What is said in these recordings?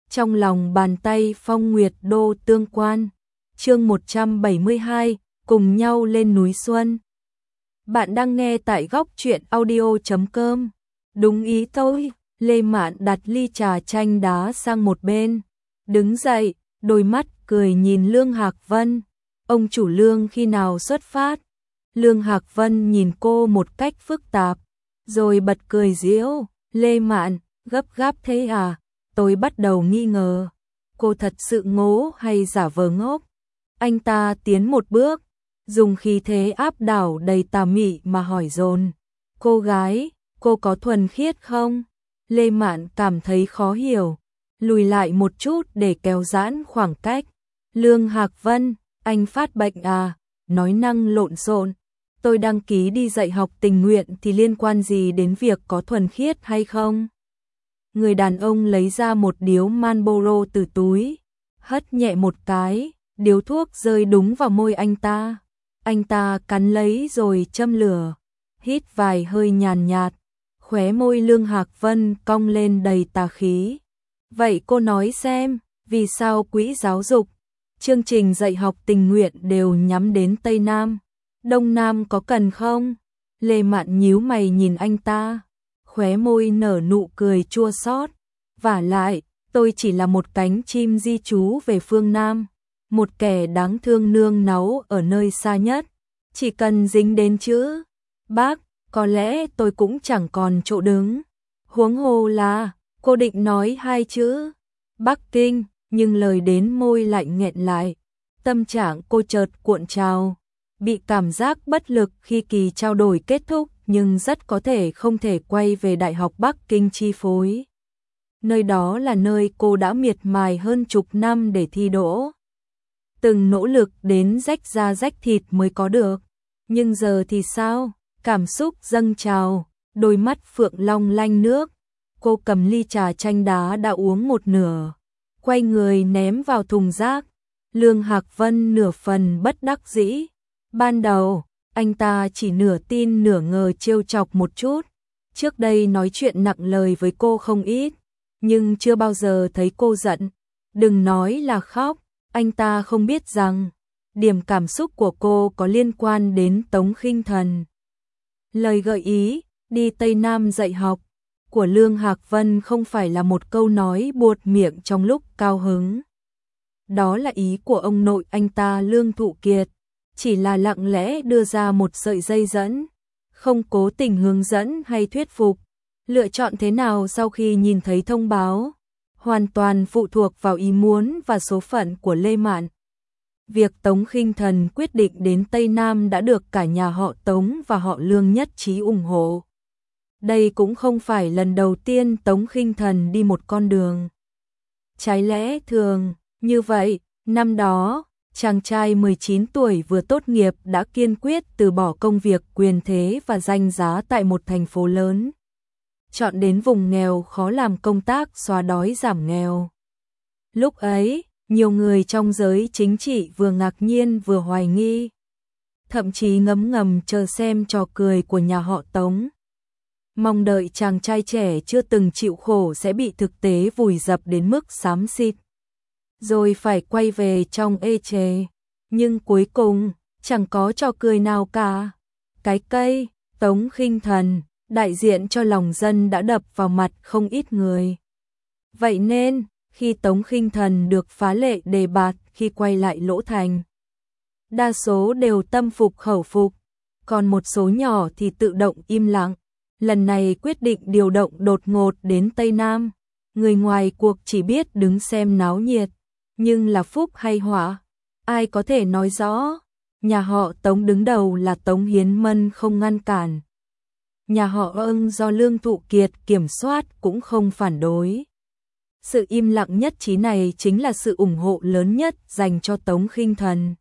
Trong lòng bàn tay Phong Nguyệt Đô tương quan. Chương 172, cùng nhau lên núi Xuân. Bạn đang nghe tại góc truyện audio.com. Đúng ý tôi, Lê Mạn đặt ly trà chanh đá sang một bên, đứng dậy, đôi mắt cười nhìn Lương Hạc Vân. Ông chủ Lương khi nào xuất phát? Lương Hạc Vân nhìn cô một cách phức tạp, rồi bật cười giễu. Lê Mạn, gấp gáp thế à? Tôi bắt đầu nghi ngờ, cô thật sự ngố hay giả vờ ngốc. Anh ta tiến một bước, dùng khí thế áp đảo đầy tà mị mà hỏi dồn. Cô gái, cô có thuần khiết không? Lê Mạn cảm thấy khó hiểu, lùi lại một chút để kéo giãn khoảng cách. Lương Hạc Vân, anh phát bệnh à? Nói năng lộn xộn. Tôi đăng ký đi dạy học tình nguyện thì liên quan gì đến việc có thuần khiết hay không? Người đàn ông lấy ra một điếu Marlboro từ túi, hất nhẹ một cái, điếu thuốc rơi đúng vào môi anh ta. Anh ta cắn lấy rồi châm lửa, hít vài hơi nhàn nhạt, khóe môi Lương Hạc Vân cong lên đầy tà khí. Vậy cô nói xem, vì sao quỹ giáo dục, chương trình dạy học tình nguyện đều nhắm đến Tây Nam, Đông Nam có cần không? Lê Mạn nhíu mày nhìn anh ta, khóe môi nở nụ cười chua xót. Vả lại, tôi chỉ là một cánh chim di trú về phương Nam, một kẻ đáng thương nương náu ở nơi xa nhất. Chỉ cần dính đến chữ Bác, có lẽ tôi cũng chẳng còn chỗ đứng. Huống hồ là, cô định nói hai chữ Bắc Kinh, nhưng lời đến môi lạnh nghẹn lại. Tâm trạng cô chợt cuộn trào, bị cảm giác bất lực khi kỳ trao đổi kết thúc, nhưng rất có thể không thể quay về Đại học Bắc Kinh chi phối. Nơi đó là nơi cô đã miệt mài hơn chục năm để thi đỗ. Từng nỗ lực đến rách da rách thịt mới có được. Nhưng giờ thì sao? Cảm xúc dâng trào, đôi mắt phượng long lanh nước. Cô cầm ly trà chanh đá đã uống một nửa, quay người ném vào thùng rác. Lương Hạc Vân nửa phần bất đắc dĩ. Ban đầu, anh ta chỉ nửa tin nửa ngờ trêu chọc một chút. Trước đây nói chuyện nặng lời với cô không ít, nhưng chưa bao giờ thấy cô giận. Đừng nói là khóc, anh ta không biết rằng điểm cảm xúc của cô có liên quan đến Tống Khinh Thần. Lời gợi ý đi Tây Nam dạy học của Lương Hạc Vân không phải là một câu nói buột miệng trong lúc cao hứng. Đó là ý của ông nội anh ta Lương Thụ Kiệt, chỉ là lặng lẽ đưa ra một sợi dây dẫn, không cố tình hướng dẫn hay thuyết phục. Lựa chọn thế nào sau khi nhìn thấy thông báo, hoàn toàn phụ thuộc vào ý muốn và số phận của Lê Mạn. Việc Tống Khinh Thần quyết định đến Tây Nam đã được cả nhà họ Tống và họ Lương nhất trí ủng hộ. Đây cũng không phải lần đầu tiên Tống Khinh Thần đi một con đường trái lẽ thường như vậy. Năm đó, chàng trai 19 tuổi vừa tốt nghiệp đã kiên quyết từ bỏ công việc quyền thế và danh giá tại một thành phố lớn, chọn đến vùng nghèo khó làm công tác xóa đói giảm nghèo. Lúc ấy, nhiều người trong giới chính trị vừa ngạc nhiên vừa hoài nghi, thậm chí ngấm ngầm chờ xem trò cười của nhà họ Tống. Mong đợi chàng trai trẻ chưa từng chịu khổ sẽ bị thực tế vùi dập đến mức xám xịt, rồi phải quay về trong ê chề. Nhưng cuối cùng, chẳng có trò cười nào cả. Cái cây, Tống Khinh Thần, đại diện cho lòng dân đã đập vào mặt không ít người. Vậy nên, khi Tống Khinh Thần được phá lệ đề bạt khi quay lại Lỗ Thành, đa số đều tâm phục khẩu phục, còn một số nhỏ thì tự động im lặng. Lần này quyết định điều động đột ngột đến Tây Nam, người ngoài cuộc chỉ biết đứng xem náo nhiệt, nhưng là phúc hay họa, ai có thể nói rõ. Nhà họ Tống đứng đầu là Tống Hiến Mân không ngăn cản, nhà họ Ưng do Lương Thụ Kiệt kiểm soát cũng không phản đối. Sự im lặng nhất trí này chính là sự ủng hộ lớn nhất dành cho Tống Khinh Thần.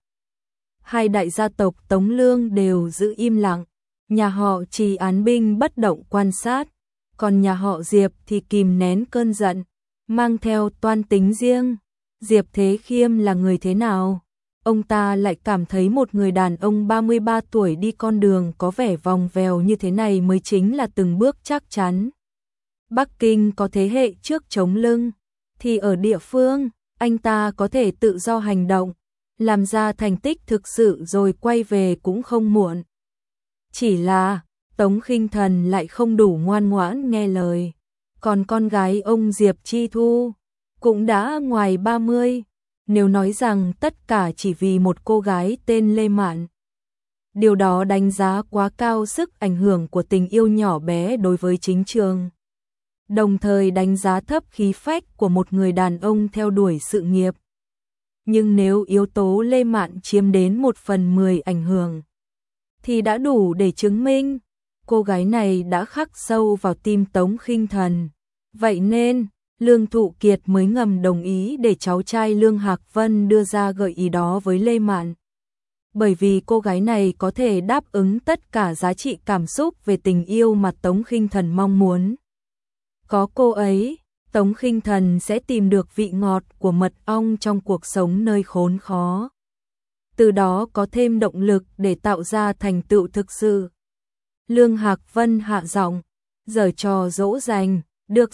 Hai đại gia tộc Tống Lương đều giữ im lặng, nhà họ Trì án binh bất động quan sát, còn nhà họ Diệp thì kìm nén cơn giận, mang theo toan tính riêng. Diệp Thế Khiêm là người thế nào? Ông ta lại cảm thấy một người đàn ông 33 tuổi đi con đường có vẻ vòng vèo như thế này mới chính là từng bước chắc chắn. Bắc Kinh có thế hệ trước chống lưng, thì ở địa phương, anh ta có thể tự do hành động, làm ra thành tích thực sự rồi quay về cũng không muộn. Chỉ là, Tống Khinh Thần lại không đủ ngoan ngoãn nghe lời. Còn con gái ông Diệp Chi Thu, cũng đã ngoài 30, nếu nói rằng tất cả chỉ vì một cô gái tên Lê Mạn. Điều đó đánh giá quá cao sức ảnh hưởng của tình yêu nhỏ bé đối với chính trường. Đồng thời đánh giá thấp khí phách của một người đàn ông theo đuổi sự nghiệp. Nhưng nếu yếu tố Lê Mạn chiếm đến 1/10 ảnh hưởng, thì đã đủ để chứng minh cô gái này đã khắc sâu vào tim Tống Khinh Thần. Vậy nên, Lương Thụ Kiệt mới ngầm đồng ý để cháu trai Lương Hạc Vân đưa ra gợi ý đó với Lê Mạn. Bởi vì cô gái này có thể đáp ứng tất cả giá trị cảm xúc về tình yêu mà Tống Khinh Thần mong muốn. Có cô ấy, Tống Khinh Thần sẽ tìm được vị ngọt của mật ong trong cuộc sống nơi khốn khó. Từ đó có thêm động lực để tạo ra thành tựu thực sự. Lương Hạc Vân hạ giọng, giở trò dỗ dành, được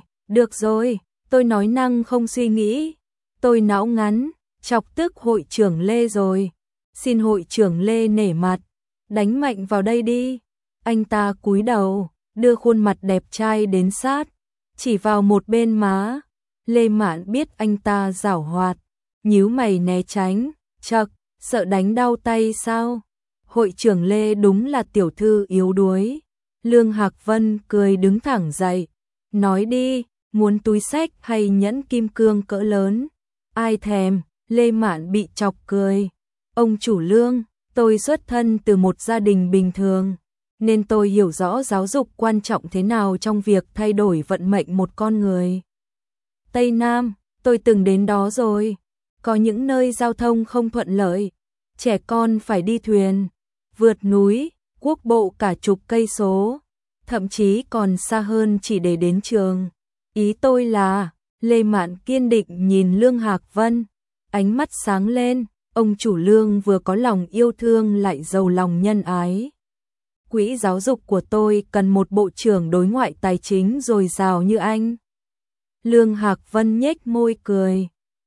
rồi, tôi nói năng không suy nghĩ, tôi não ngắn, chọc tức hội trưởng Lê rồi. Xin hội trưởng Lê nể mặt, đánh mạnh vào đây đi. Anh ta cúi đầu, đưa khuôn mặt đẹp trai đến sát, chỉ vào một bên má. Lê Mạn biết anh ta giảo hoạt, nhíu mày né tránh, chậc, sợ đánh đau tay sao? Hội trưởng Lê đúng là tiểu thư yếu đuối. Lương Hạc Vân cười đứng thẳng dậy, nói đi, muốn túi xách hay nhẫn kim cương cỡ lớn? Ai thèm, Lê Mạn bị chọc cười. Ông chủ Lương, tôi xuất thân từ một gia đình bình thường, nên tôi hiểu rõ giáo dục quan trọng thế nào trong việc thay đổi vận mệnh một con người. Tây Nam, tôi từng đến đó rồi, có những nơi giao thông không thuận lợi, trẻ con phải đi thuyền, vượt núi, quốc bộ cả chục cây số, thậm chí còn xa hơn chỉ để đến trường. Ý tôi là, Lê Mạn kiên định nhìn Lương Hạc Vân, ánh mắt sáng lên. Ông chủ Lương vừa có lòng yêu thương lại giàu lòng nhân ái. Quỹ giáo dục của tôi cần một bộ trưởng đối ngoại tài chính dồi dào như anh. Lương Hạc Vân nhếch môi cười.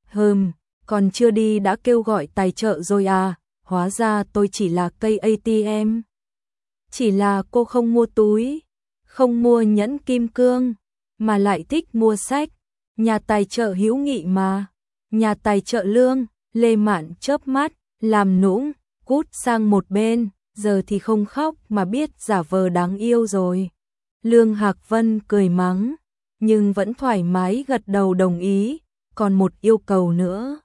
Còn chưa đi đã kêu gọi tài trợ rồi à, hóa ra tôi chỉ là cây ATM. Chỉ là cô không mua túi, không mua nhẫn kim cương, mà lại thích mua sách. Nhà tài trợ hữu nghị mà, nhà tài trợ Lương. Lê Mạn chớp mắt, làm nũng, cút sang một bên, giờ thì không khóc mà biết giả vờ đáng yêu rồi. Lương Hạc Vân cười mắng, nhưng vẫn thoải mái gật đầu đồng ý, còn một yêu cầu nữa.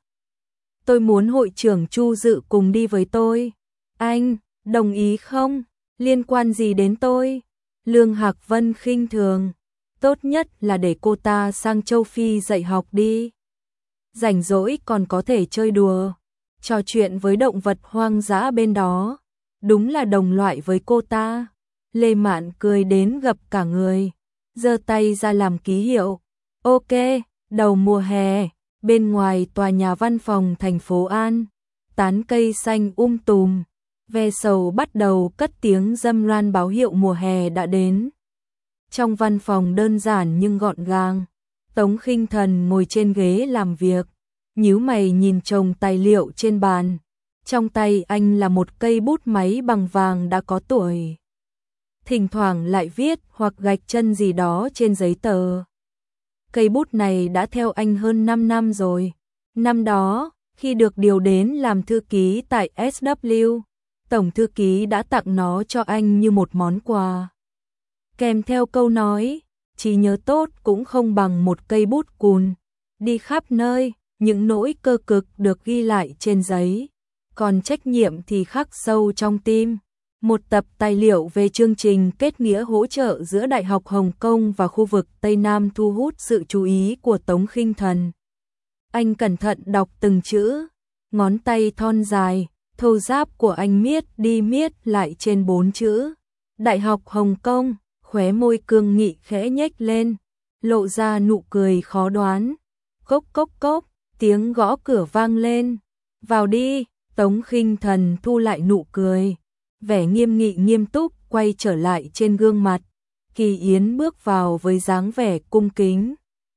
Tôi muốn hội trưởng Chu Dự cùng đi với tôi. Anh, đồng ý không? Liên quan gì đến tôi? Lương Hạc Vân khinh thường, tốt nhất là để cô ta sang châu Phi dạy học đi. Rảnh rỗi còn có thể chơi đùa, trò chuyện với động vật hoang dã bên đó, đúng là đồng loại với cô ta. Lê Mạn cười đến gập cả người, giơ tay ra làm ký hiệu. Ok, đầu mùa hè, bên ngoài tòa nhà văn phòng thành phố An, tán cây xanh tùm, ve sầu bắt đầu cất tiếng râm ran báo hiệu mùa hè đã đến. Trong văn phòng đơn giản nhưng gọn gàng, Tống Khinh Thần ngồi trên ghế làm việc, nhíu mày nhìn chồng tài liệu trên bàn. Trong tay anh là một cây bút máy bằng vàng đã có tuổi. Thỉnh thoảng lại viết hoặc gạch chân gì đó trên giấy tờ. Cây bút này đã theo anh hơn 5 năm rồi. Năm đó, khi được điều đến làm thư ký tại SW, Tổng thư ký đã tặng nó cho anh như một món quà. Kèm theo câu nói, trí nhớ tốt cũng không bằng một cây bút cùn. Đi khắp nơi, những nỗi cơ cực được ghi lại trên giấy, còn trách nhiệm thì khắc sâu trong tim. Một tập tài liệu về chương trình kết nghĩa hỗ trợ giữa Đại học Hồng Kông và khu vực Tây Nam thu hút sự chú ý của Tống Khinh Thần. Anh cẩn thận đọc từng chữ, ngón tay thon dài, thô ráp của anh miết đi miết lại trên 4 chữ. Đại học Hồng Kông, khóe môi cương nghị khẽ nhếch lên, lộ ra nụ cười khó đoán. Cốc cốc cốc, tiếng gõ cửa vang lên. Vào đi, Tống Khinh Thần thu lại nụ cười, vẻ nghiêm nghị nghiêm túc quay trở lại trên gương mặt. Kỳ Yến bước vào với dáng vẻ cung kính.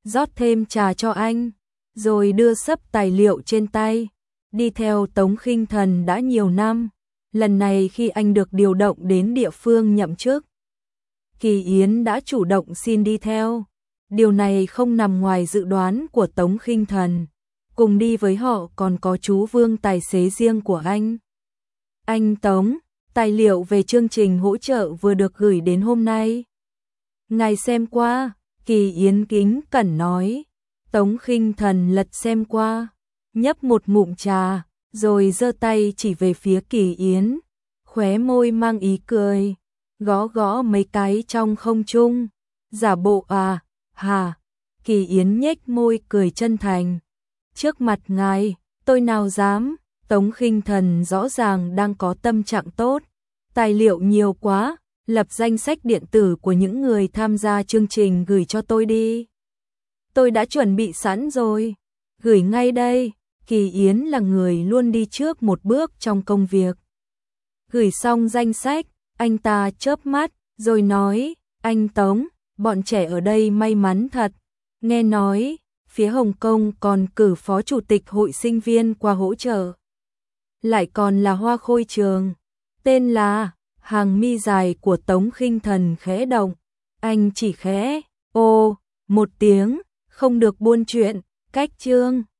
rót thêm trà cho anh, rồi đưa sấp tài liệu trên tay. Đi theo Tống Khinh Thần đã nhiều năm, lần này khi anh được điều động đến địa phương nhậm chức, Kỳ Yến đã chủ động xin đi theo. Điều này không nằm ngoài dự đoán của Tống Khinh Thần. Cùng đi với họ còn có chú Vương, tài xế riêng của anh. Anh Tống, tài liệu về chương trình hỗ trợ vừa được gửi đến hôm nay. Ngài xem qua, Kỳ Yến kính cẩn nói. Tống Khinh Thần lật xem qua, nhấp một ngụm trà, rồi giơ tay chỉ về phía Kỳ Yến, khóe môi mang ý cười, gõ gõ mấy cái trong không trung, giả bộ hà. Kỳ Yến nhếch môi cười chân thành. Trước mặt ngài, tôi nào dám. Tống Khinh Thần rõ ràng đang có tâm trạng tốt. Tài liệu nhiều quá, lập danh sách điện tử của những người tham gia chương trình gửi cho tôi đi. Tôi đã chuẩn bị sẵn rồi, gửi ngay đây. Kỳ Yến là người luôn đi trước một bước trong công việc. Gửi xong danh sách, anh ta chớp mắt, rồi nói, anh Tống, bọn trẻ ở đây may mắn thật. Nghe nói, phía Hồng Kông còn cử phó chủ tịch hội sinh viên qua hỗ trợ. Lại còn là Hoa Khôi Trường. Tên là, hàng mi dài của Tống Khinh Thần khẽ động. Anh chỉ khẽ, một tiếng, không được buôn chuyện, cách chương.